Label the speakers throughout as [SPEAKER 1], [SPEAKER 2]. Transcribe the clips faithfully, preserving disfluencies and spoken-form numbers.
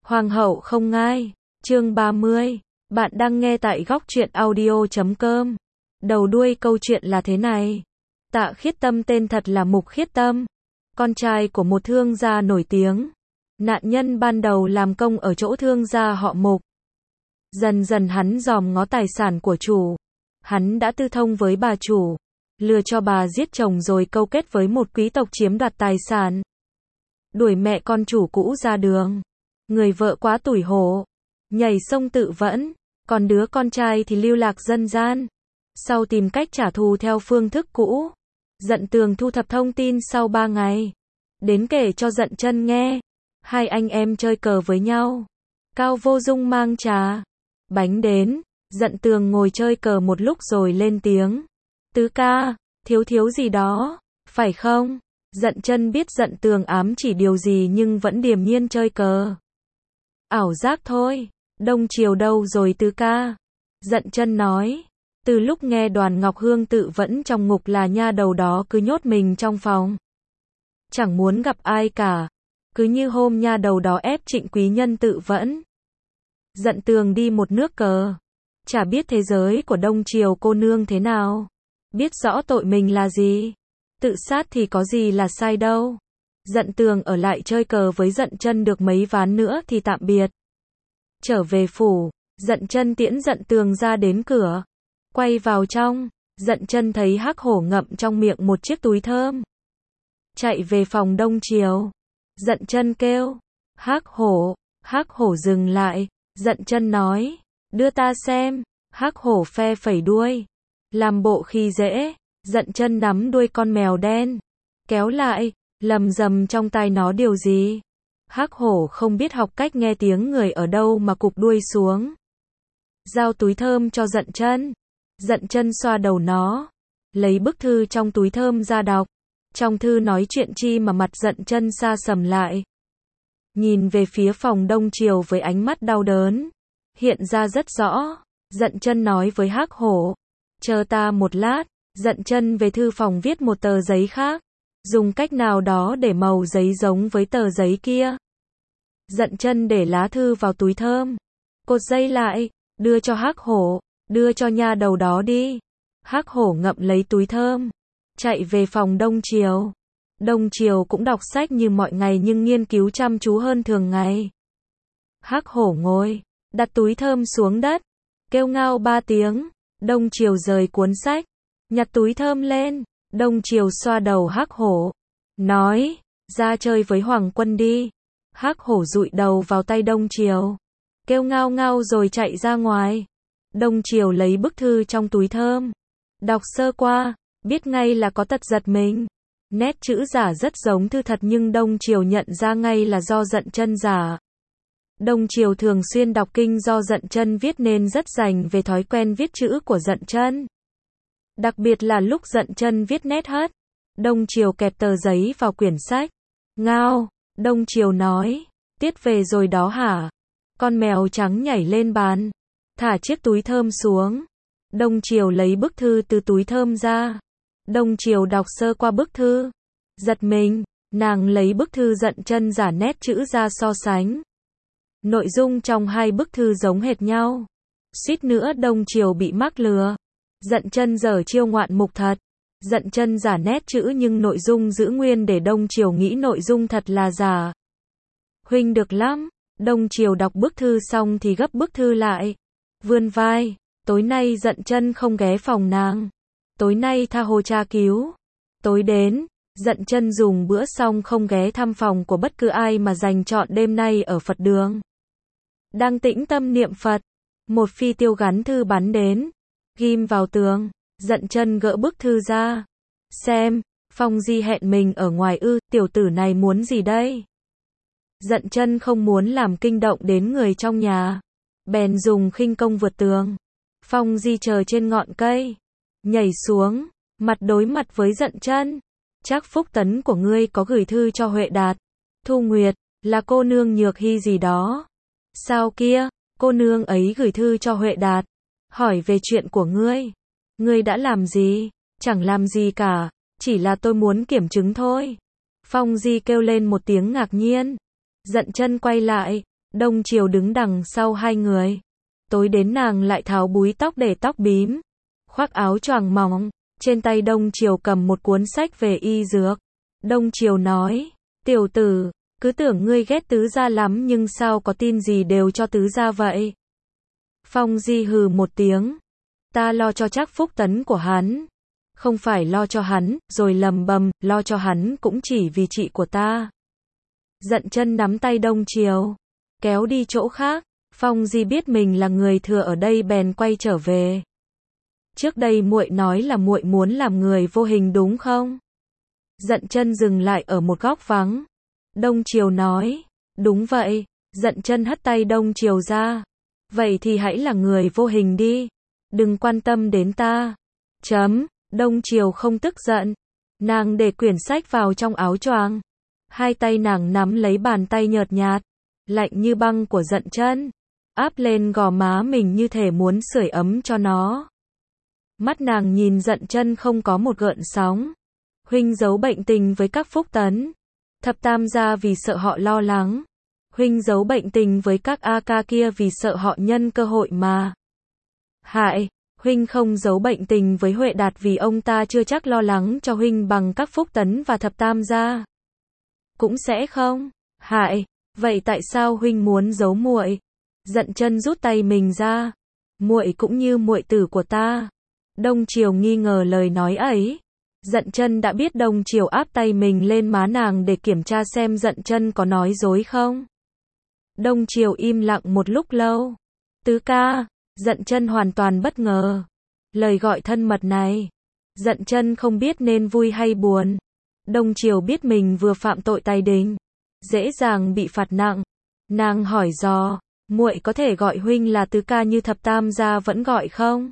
[SPEAKER 1] Hoàng hậu không ngai. Chương ba mươi. Bạn đang nghe tại góc truyện audio chấm com. Đầu đuôi câu chuyện là thế này. Tạ Khiết Tâm tên thật là Mục Khiết Tâm, con trai của một thương gia nổi tiếng. Nạn nhân ban đầu làm công ở chỗ thương gia họ Mục. Dần dần hắn dòm ngó tài sản của chủ. Hắn đã tư thông với bà chủ, lừa cho bà giết chồng rồi câu kết với một quý tộc chiếm đoạt tài sản. Đuổi mẹ con chủ cũ ra đường. Người vợ quá tủi hổ, nhảy sông tự vẫn, còn đứa con trai thì lưu lạc dân gian. Sau tìm cách trả thù theo phương thức cũ. Dận Tường thu thập thông tin sau ba ngày. Đến kể cho Dận Chân nghe. Hai anh em chơi cờ với nhau. Cao Vô Dung mang trà, bánh đến. Dận Tường ngồi chơi cờ một lúc rồi lên tiếng. Tứ ca, thiếu thiếu gì đó, phải không? Dận Chân biết Dận Tường ám chỉ điều gì nhưng vẫn điềm nhiên chơi cờ. Ảo giác thôi. Đông Triều đâu rồi tứ ca? Dận Chân nói. Từ lúc nghe Đoàn Ngọc Hương tự vẫn trong ngục là nha đầu đó cứ nhốt mình trong phòng. Chẳng muốn gặp ai cả. Cứ như hôm nha đầu đó ép Trịnh Quý Nhân tự vẫn. Dận Tường đi một nước cờ. Chả biết thế giới của Đông Triều cô nương thế nào. Biết rõ tội mình là gì. Tự sát thì có gì là sai đâu. Dận Tường ở lại chơi cờ với Dận Chân được mấy ván nữa thì tạm biệt. Trở về phủ, Dận Chân tiễn Dận Tường ra đến cửa. Quay vào trong, Dận Chân thấy Hắc Hổ ngậm trong miệng một chiếc túi thơm. Chạy về phòng Đông Triều. Dận Chân kêu. Hắc Hổ. Hắc Hổ dừng lại. Dận Chân nói. Đưa ta xem. Hắc Hổ phe phẩy đuôi. Làm bộ khi dễ. Dận Chân nắm đuôi con mèo đen. Kéo lại. Lầm rầm trong tai nó điều gì. Hắc Hổ không biết học cách nghe tiếng người ở đâu mà cụp đuôi xuống. Giao túi thơm cho Dận Chân. Dận Chân xoa đầu nó. Lấy bức thư trong túi thơm ra đọc. Trong thư nói chuyện chi mà mặt Dận Chân sa sầm lại. Nhìn về phía phòng Đông Triều với ánh mắt đau đớn. Hiện ra rất rõ. Dận Chân nói với Hắc Hổ. Chờ ta một lát. Dận Chân về thư phòng viết một tờ giấy khác. Dùng cách nào đó để màu giấy giống với tờ giấy kia. Dận Chân để lá thư vào túi thơm. Cột dây lại. Đưa cho Hắc Hổ. Đưa cho nha đầu đó đi. Hắc Hổ ngậm lấy túi thơm. Chạy về phòng Đông Triều. Đông Triều cũng đọc sách như mọi ngày nhưng nghiên cứu chăm chú hơn thường ngày. Hắc Hổ ngồi. Đặt túi thơm xuống đất. Kêu ngao ba tiếng. Đông Triều rời cuốn sách. Nhặt túi thơm lên. Đông Triều xoa đầu Hắc Hổ. Nói. Ra chơi với Hoàng Quân đi. Hắc Hổ dụi đầu vào tay Đông Triều. Kêu ngao ngao rồi chạy ra ngoài. Đông Triều lấy bức thư trong túi thơm. Đọc sơ qua. Biết ngay là có tật giật mình. Nét chữ giả rất giống thư thật nhưng Đông Triều nhận ra ngay là do Dận Chân giả. Đông Triều thường xuyên đọc kinh do Dận Chân viết nên rất rành về thói quen viết chữ của Dận Chân. Đặc biệt là lúc Dận Chân viết nét hất. Đông Triều kẹp tờ giấy vào quyển sách. Ngao. Đông Triều nói. Tiết về rồi đó hả? Con mèo trắng nhảy lên bàn. Thả chiếc túi thơm xuống. Đông Triều lấy bức thư từ túi thơm ra. Đông Triều đọc sơ qua bức thư. Giật mình. Nàng lấy bức thư Dận Chân giả nét chữ ra so sánh. Nội dung trong hai bức thư giống hệt nhau. Suýt nữa Đông Triều bị mắc lừa. Dận Chân giở chiêu ngoạn mục thật. Dận Chân giả nét chữ nhưng nội dung giữ nguyên để Đông Triều nghĩ nội dung thật là giả. Huynh được lắm. Đông Triều đọc bức thư xong thì gấp bức thư lại. Vươn vai. Tối nay Dận Chân không ghé phòng nàng. Tối nay tha hồ tra cứu. Tối đến. Dận Chân dùng bữa xong không ghé thăm phòng của bất cứ ai mà dành trọn đêm nay ở Phật đường. Đang tĩnh tâm niệm Phật. Một phi tiêu gắn thư bắn đến. Ghim vào tường. Dận Chân gỡ bức thư ra. Xem. Phong Di hẹn mình ở ngoài ư. Tiểu tử này muốn gì đây? Dận Chân không muốn làm kinh động đến người trong nhà. Bèn dùng khinh công vượt tường. Phong Di chờ trên ngọn cây. Nhảy xuống. Mặt đối mặt với Dận Chân. Chắc Phúc Tấn của ngươi có gửi thư cho Huệ Đạt. Thu Nguyệt. Là cô nương Nhược Hy gì đó. Sao kia? Cô nương ấy gửi thư cho Huệ Đạt. Hỏi về chuyện của ngươi. Ngươi đã làm gì? Chẳng làm gì cả. Chỉ là tôi muốn kiểm chứng thôi. Phong Di kêu lên một tiếng ngạc nhiên. Dận Chân quay lại. Đông Triều đứng đằng sau hai người. Tối đến nàng lại tháo búi tóc để tóc bím, khoác áo choàng mỏng, trên tay Đông Triều cầm một cuốn sách về y dược. Đông Triều nói, tiểu tử, cứ tưởng ngươi ghét tứ gia lắm nhưng sao có tin gì đều cho tứ gia vậy? Phong Di hừ một tiếng, ta lo cho chắc phúc tấn của hắn. Không phải lo cho hắn, rồi lầm bầm, lo cho hắn cũng chỉ vì chị của ta. Dận Chân nắm tay Đông Triều, kéo đi chỗ khác. Phong Di biết mình là người thừa ở đây bèn quay trở về. Trước đây muội nói là muội muốn làm người vô hình đúng không? Dận Chân dừng lại ở một góc vắng. Đông Triều nói, đúng vậy. Dận Chân hất tay Đông Triều ra. Vậy thì hãy là người vô hình đi. Đừng quan tâm đến ta. Chấm. Đông Triều không tức giận. Nàng để quyển sách vào trong áo choàng. Hai tay nàng nắm lấy bàn tay nhợt nhạt, lạnh như băng của Dận Chân, áp lên gò má mình như thể muốn sưởi ấm cho nó. Mắt nàng nhìn Dận Chân không có một gợn sóng. Huynh giấu bệnh tình với các phúc tấn. Thập tam gia vì sợ họ lo lắng. Huynh giấu bệnh tình với các A ca kia vì sợ họ nhân cơ hội mà hại. Huynh không giấu bệnh tình với Huệ Đạt vì ông ta chưa chắc lo lắng cho huynh bằng các phúc tấn và thập tam gia. Cũng sẽ không hại. Vậy tại sao huynh muốn giấu muội? Dận Chân rút tay mình ra. Muội cũng như muội tử của ta. Đông Triều nghi ngờ lời nói ấy. Dận Chân đã biết Đông Triều áp tay mình lên má nàng để kiểm tra xem Dận Chân có nói dối không. Đông Triều im lặng một lúc lâu. Tứ ca. Dận Chân hoàn toàn bất ngờ. Lời gọi thân mật này. Dận Chân không biết nên vui hay buồn. Đông Triều biết mình vừa phạm tội tày đình, dễ dàng bị phạt nặng. Nàng hỏi dò, muội có thể gọi huynh là tứ ca như thập tam gia vẫn gọi không?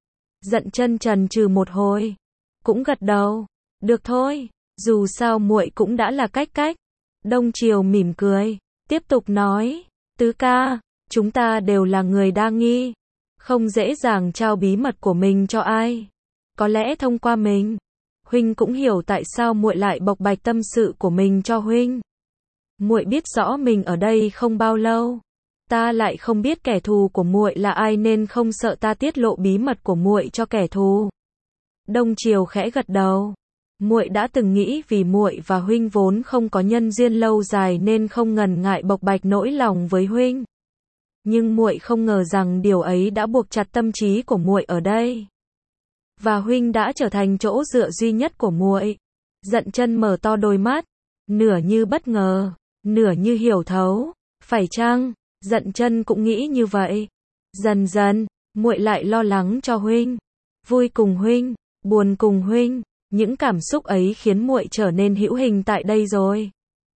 [SPEAKER 1] Dận Chân chần chừ một hồi, cũng gật đầu, được thôi, dù sao muội cũng đã là cách cách. Đông Triều mỉm cười, tiếp tục nói, tứ ca, chúng ta đều là người đa nghi, không dễ dàng trao bí mật của mình cho ai. Có lẽ thông qua mình, huynh cũng hiểu tại sao muội lại bộc bạch tâm sự của mình cho huynh. Muội biết rõ mình ở đây không bao lâu, ta lại không biết kẻ thù của muội là ai nên không sợ ta tiết lộ bí mật của muội cho kẻ thù. Đông Triều khẽ gật đầu. Muội đã từng nghĩ vì muội và huynh vốn không có nhân duyên lâu dài nên không ngần ngại bộc bạch nỗi lòng với huynh. Nhưng muội không ngờ rằng điều ấy đã buộc chặt tâm trí của muội ở đây. Và huynh đã trở thành chỗ dựa duy nhất của muội. Dận Chân mở to đôi mắt, nửa như bất ngờ, nửa như hiểu thấu. Phải chăng? Dận Chân cũng nghĩ như vậy. Dần dần, muội lại lo lắng cho huynh, vui cùng huynh, buồn cùng huynh. Những cảm xúc ấy khiến muội trở nên hữu hình tại đây rồi.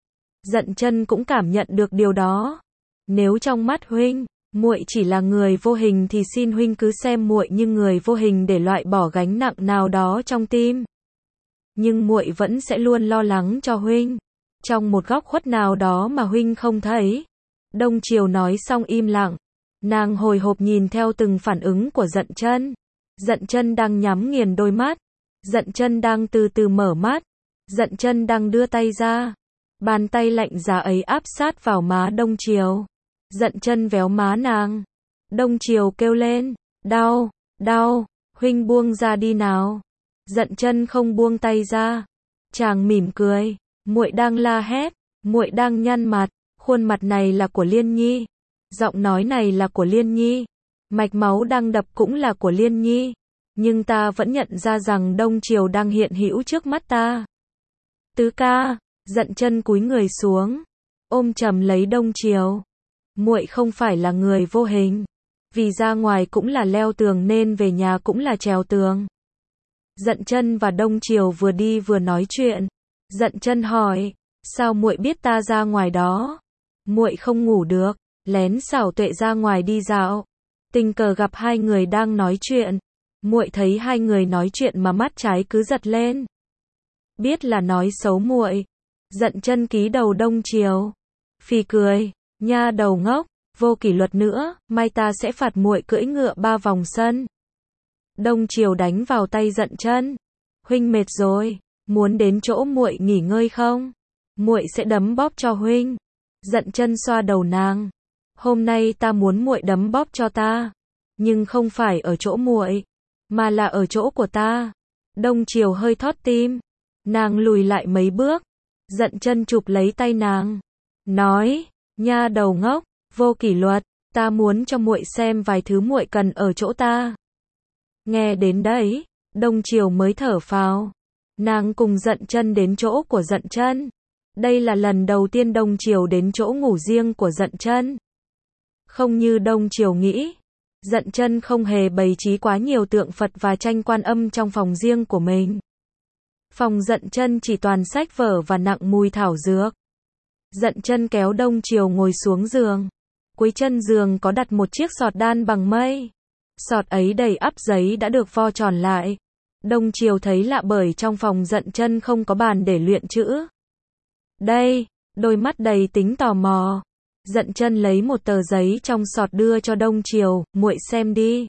[SPEAKER 1] Dận Chân cũng cảm nhận được điều đó. Nếu trong mắt huynh, muội chỉ là người vô hình thì xin huynh cứ xem muội như người vô hình để loại bỏ gánh nặng nào đó trong tim. Nhưng muội vẫn sẽ luôn lo lắng cho huynh, trong một góc khuất nào đó mà huynh không thấy. Đông Triều nói xong im lặng. Nàng hồi hộp nhìn theo từng phản ứng của Dận Chân. Dận Chân đang nhắm nghiền đôi mắt. Dận Chân đang từ từ mở mắt. Dận Chân đang đưa tay ra. Bàn tay lạnh giá ấy áp sát vào má Đông Triều. Dận Chân véo má nàng. Đông Triều kêu lên, đau, đau, huynh buông ra đi nào. Dận Chân không buông tay ra. Chàng mỉm cười, muội đang la hét, muội đang nhăn mặt, khuôn mặt này là của Liên Nhi, giọng nói này là của Liên Nhi, mạch máu đang đập cũng là của Liên Nhi, nhưng ta vẫn nhận ra rằng Đông Triều đang hiện hữu trước mắt ta. Tứ ca. Dận Chân cúi người xuống, ôm chầm lấy Đông Triều. Muội không phải là người vô hình, vì ra ngoài cũng là leo tường nên về nhà cũng là trèo tường. Dận Chân và Đông Triều vừa đi vừa nói chuyện. Dận Chân hỏi, sao muội biết ta ra ngoài đó? Muội không ngủ được, lén xảo tuệ ra ngoài đi dạo, tình cờ gặp hai người đang nói chuyện. Muội thấy hai người nói chuyện mà mắt trái cứ giật lên. Biết là nói xấu muội. Dận Chân ký đầu Đông Triều. Phì cười, nha đầu ngốc, vô kỷ luật nữa, mai ta sẽ phạt muội cưỡi ngựa ba vòng sân. Đông Triều đánh vào tay Dận Chân. Huynh mệt rồi, muốn đến chỗ muội nghỉ ngơi không? Muội sẽ đấm bóp cho huynh. Dận Chân xoa đầu nàng. Hôm nay ta muốn muội đấm bóp cho ta, nhưng không phải ở chỗ muội, mà là ở chỗ của ta. Đông Triều hơi thót tim, nàng lùi lại mấy bước, Dận Chân chụp lấy tay nàng, nói: "Nha đầu ngốc, vô kỷ luật, ta muốn cho muội xem vài thứ muội cần ở chỗ ta." Nghe đến đấy, Đông Triều mới thở phào. Nàng cùng Dận Chân đến chỗ của Dận Chân. Đây là lần đầu tiên Đông Triều đến chỗ ngủ riêng của Dận Chân. Không như Đông Triều nghĩ, Dận Chân không hề bày trí quá nhiều tượng Phật và tranh Quan Âm trong phòng riêng của mình. Phòng Dận Chân chỉ toàn sách vở và nặng mùi thảo dược. Dận Chân kéo Đông Triều ngồi xuống giường. Cuối chân giường có đặt một chiếc sọt đan bằng mây. Sọt ấy đầy ắp giấy đã được vo tròn lại. Đông Triều thấy lạ bởi trong phòng Dận Chân không có bàn để luyện chữ. Đây, đôi mắt đầy tính tò mò. Dận Chân lấy một tờ giấy trong sọt đưa cho Đông Triều, muội xem đi.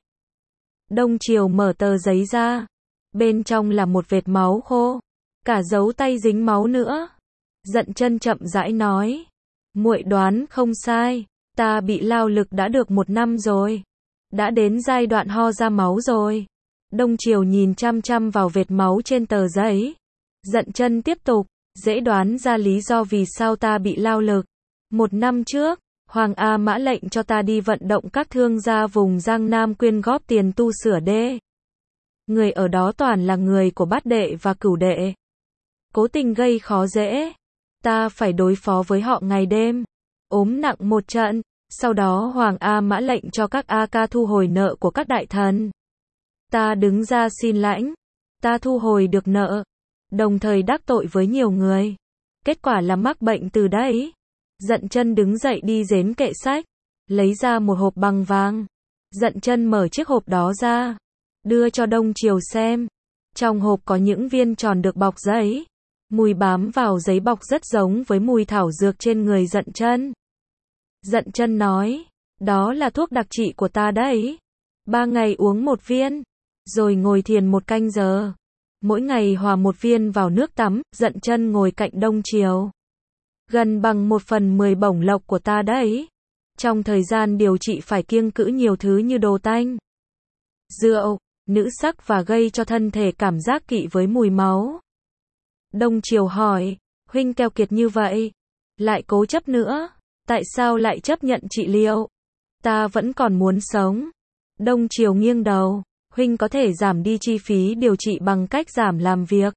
[SPEAKER 1] Đông Triều mở tờ giấy ra. Bên trong là một vệt máu khô. Cả dấu tay dính máu nữa. Dận Chân chậm rãi nói. Muội đoán không sai. Ta bị lao lực đã được một năm rồi. Đã đến giai đoạn ho ra máu rồi. Đông Triều nhìn chăm chăm vào vệt máu trên tờ giấy. Dận Chân tiếp tục. Dễ đoán ra lý do vì sao ta bị lao lực. Một năm trước, Hoàng A Mã lệnh cho ta đi vận động các thương gia vùng Giang Nam quyên góp tiền tu sửa đê. Người ở đó toàn là người của Bát Đệ và Cửu Đệ. Cố tình gây khó dễ. Ta phải đối phó với họ ngày đêm. Ốm nặng một trận. Sau đó Hoàng A Mã lệnh cho các A Ca thu hồi nợ của các đại thần. Ta đứng ra xin lãnh. Ta thu hồi được nợ. Đồng thời đắc tội với nhiều người. Kết quả là mắc bệnh từ đấy. Dận Chân đứng dậy đi đến kệ sách. Lấy ra một hộp bằng vàng. Dận Chân mở chiếc hộp đó ra. Đưa cho Đông Triều xem. Trong hộp có những viên tròn được bọc giấy. Mùi bám vào giấy bọc rất giống với mùi thảo dược trên người Dận Chân. Dận Chân nói. Đó là thuốc đặc trị của ta đấy. Ba ngày uống một viên. Rồi ngồi thiền một canh giờ. Mỗi ngày hòa một viên vào nước tắm. Dận Chân ngồi cạnh Đông Triều. Gần bằng một phần mười bổng lộc của ta đấy. Trong thời gian điều trị phải kiêng cữ nhiều thứ như đồ tanh, rượu, nữ sắc và gây cho thân thể cảm giác kỵ với mùi máu. Đông Triều hỏi, huynh keo kiệt như vậy, lại cố chấp nữa, tại sao lại chấp nhận trị liệu? Ta vẫn còn muốn sống. Đông Triều nghiêng đầu, huynh có thể giảm đi chi phí điều trị bằng cách giảm làm việc.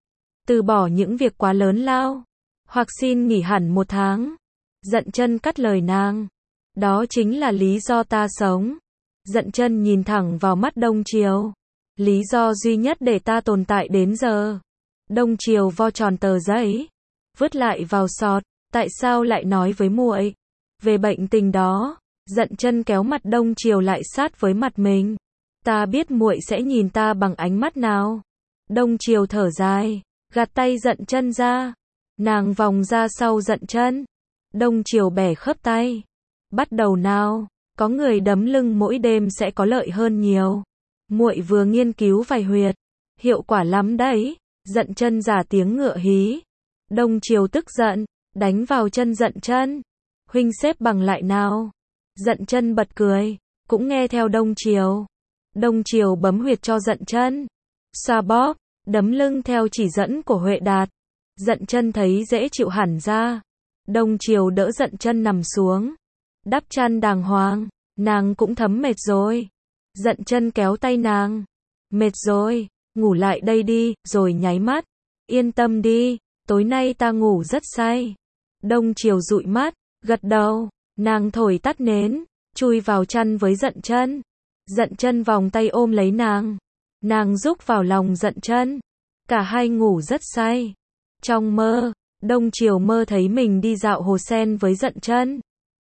[SPEAKER 1] Từ bỏ những việc quá lớn lao. Hoặc xin nghỉ hẳn một tháng. Dận Chân cắt lời nàng. Đó chính là lý do ta sống. Dận Chân nhìn thẳng vào mắt Đông Triều. Lý do duy nhất để ta tồn tại đến giờ. Đông Triều vo tròn tờ giấy. Vứt lại vào sọt. Tại sao lại nói với muội về bệnh tình đó? Dận Chân kéo mặt Đông Triều lại sát với mặt mình. Ta biết muội sẽ nhìn ta bằng ánh mắt nào. Đông Triều thở dài. Gạt tay Dận Chân ra. Nàng vòng ra sau Dận Chân. Đông Triều bẻ khớp tay. Bắt đầu nào. Có người đấm lưng mỗi đêm sẽ có lợi hơn nhiều. Muội vừa nghiên cứu vài huyệt. Hiệu quả lắm đấy. Dận Chân giả tiếng ngựa hí. Đông Triều tức giận. Đánh vào chân Dận Chân. Huynh xếp bằng lại nào. Dận Chân bật cười. Cũng nghe theo Đông Triều. Đông Triều bấm huyệt cho Dận Chân. Xoa bóp. Đấm lưng theo chỉ dẫn của Huệ Đạt. Dận Chân thấy dễ chịu hẳn ra. Đông Triều đỡ Dận Chân nằm xuống. Đắp chăn đàng hoàng. Nàng cũng thấm mệt rồi. Dận Chân kéo tay nàng. Mệt rồi. Ngủ lại đây đi. Rồi nháy mắt. Yên tâm đi. Tối nay ta ngủ rất say. Đông Triều dụi mắt. Gật đầu. Nàng thổi tắt nến. Chui vào chăn với Dận Chân. Dận Chân vòng tay ôm lấy nàng. Nàng rúc vào lòng Dận Chân. Cả hai ngủ rất say. Trong mơ, Đông Triều mơ thấy mình đi dạo hồ sen với Dận Chân.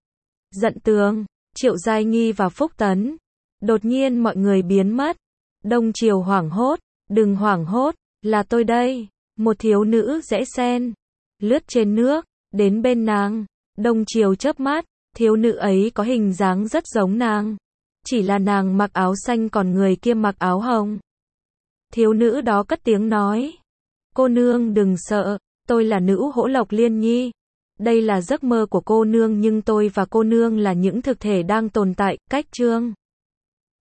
[SPEAKER 1] Dận Tường, Triệu Giai Nghi và Phúc Tấn. Đột nhiên mọi người biến mất. Đông Triều hoảng hốt. Đừng hoảng hốt, là tôi đây. Một thiếu nữ dễ sen. Lướt trên nước, đến bên nàng. Đông Triều chớp mắt. Thiếu nữ ấy có hình dáng rất giống nàng. Chỉ là nàng mặc áo xanh còn người kia mặc áo hồng. Thiếu nữ đó cất tiếng nói. Cô nương đừng sợ, tôi là nữ Hỗ Lộc Liên Nhi. Đây là giấc mơ của cô nương nhưng tôi và cô nương là những thực thể đang tồn tại, cách chương.